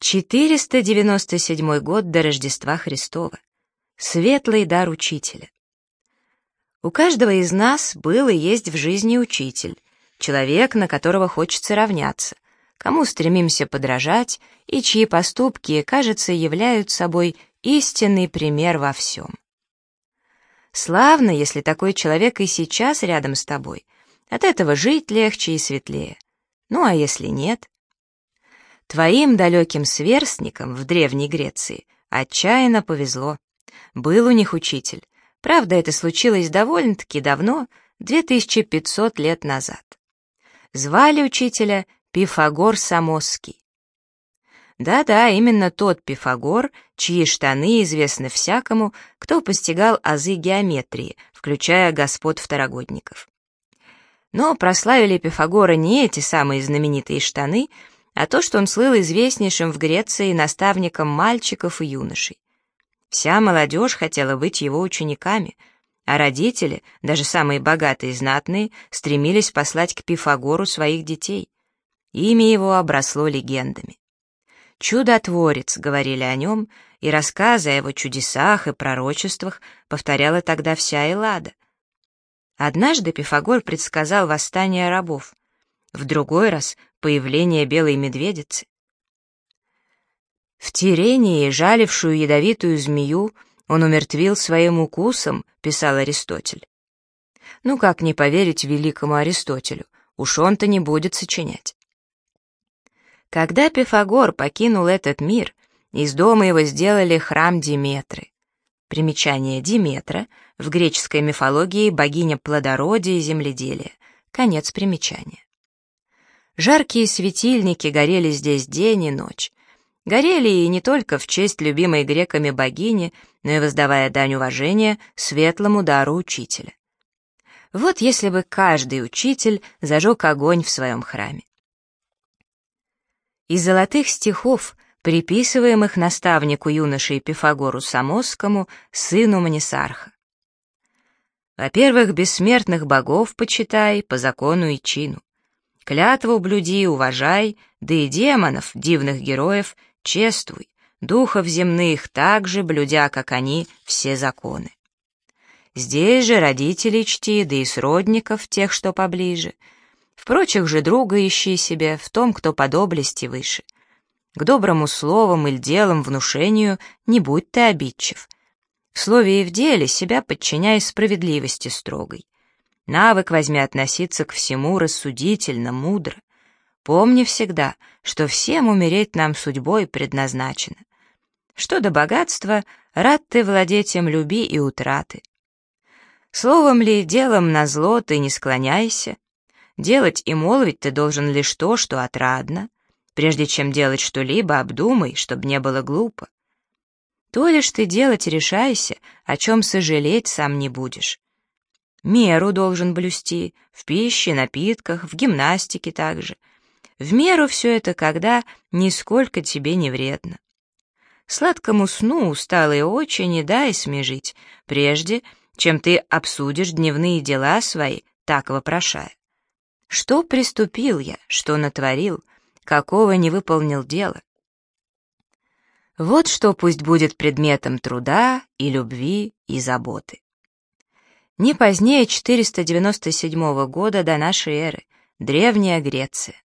497 год до Рождества Христова. Светлый дар учителя. У каждого из нас был и есть в жизни учитель, человек, на которого хочется равняться, кому стремимся подражать и чьи поступки, кажется, являют собой истинный пример во всем. Славно, если такой человек и сейчас рядом с тобой. От этого жить легче и светлее. Ну а если нет? Твоим далеким сверстникам в Древней Греции отчаянно повезло. Был у них учитель. Правда, это случилось довольно-таки давно, 2500 лет назад. Звали учителя Пифагор Самосский. Да-да, именно тот Пифагор, чьи штаны известны всякому, кто постигал азы геометрии, включая господ второгодников. Но прославили Пифагора не эти самые знаменитые штаны, а то, что он слыл известнейшим в Греции наставником мальчиков и юношей. Вся молодежь хотела быть его учениками, а родители, даже самые богатые и знатные, стремились послать к Пифагору своих детей. Имя его обросло легендами. «Чудотворец», — говорили о нем, и рассказы о его чудесах и пророчествах повторяла тогда вся Эллада. Однажды Пифагор предсказал восстание рабов, в другой раз — появление белой медведицы. В Тирении жалившую ядовитую змею он умертвил своим укусом, писал Аристотель. Ну как не поверить великому Аристотелю, уж он-то не будет сочинять. Когда Пифагор покинул этот мир, из дома его сделали храм Диметры. Примечание: Диметра, в греческой мифологии богиня плодородия и земледелия. Конец примечания. Жаркие светильники горели здесь день и ночь. Горели и не только в честь любимой греками богини, но и воздавая дань уважения светлому дару учителя. Вот если бы каждый учитель зажег огонь в своем храме. Из золотых стихов, приписываемых наставнику юноши Пифагору Самосскому, сыну Мнесарха. Во-первых, бессмертных богов почитай по закону и чину. Клятву блюди, уважай, да и демонов, дивных героев, чествуй, духов земных также, блюдя, как они, все законы. Здесь же родителей чти, да и сродников, тех, что поближе. В прочих же друга ищи себе, в том, кто по доблести выше. К доброму словам или делам внушению не будь ты обидчив. В слове и в деле себя подчиняй справедливости строгой. Навык возьми относиться к всему рассудительно, мудро. Помни всегда, что всем умереть нам судьбой предназначено. Что до богатства, рад ты владеть им, люби и утраты. Словом ли, делом назло ты не склоняйся. Делать и молвить ты должен лишь то, что отрадно. Прежде чем делать что-либо, обдумай, чтобы не было глупо. То лишь ты делать решайся, о чем сожалеть сам не будешь. Меру должен блюсти, в пище, напитках, в гимнастике также. В меру все это, когда нисколько тебе не вредно. Сладкому сну усталые очи не дай смежить, прежде чем ты обсудишь дневные дела свои, так вопрошая. Что приступил я, что натворил, какого не выполнил дела? Вот что пусть будет предметом труда и любви и заботы. Не позднее 497 года до нашей эры, Древняя Греция.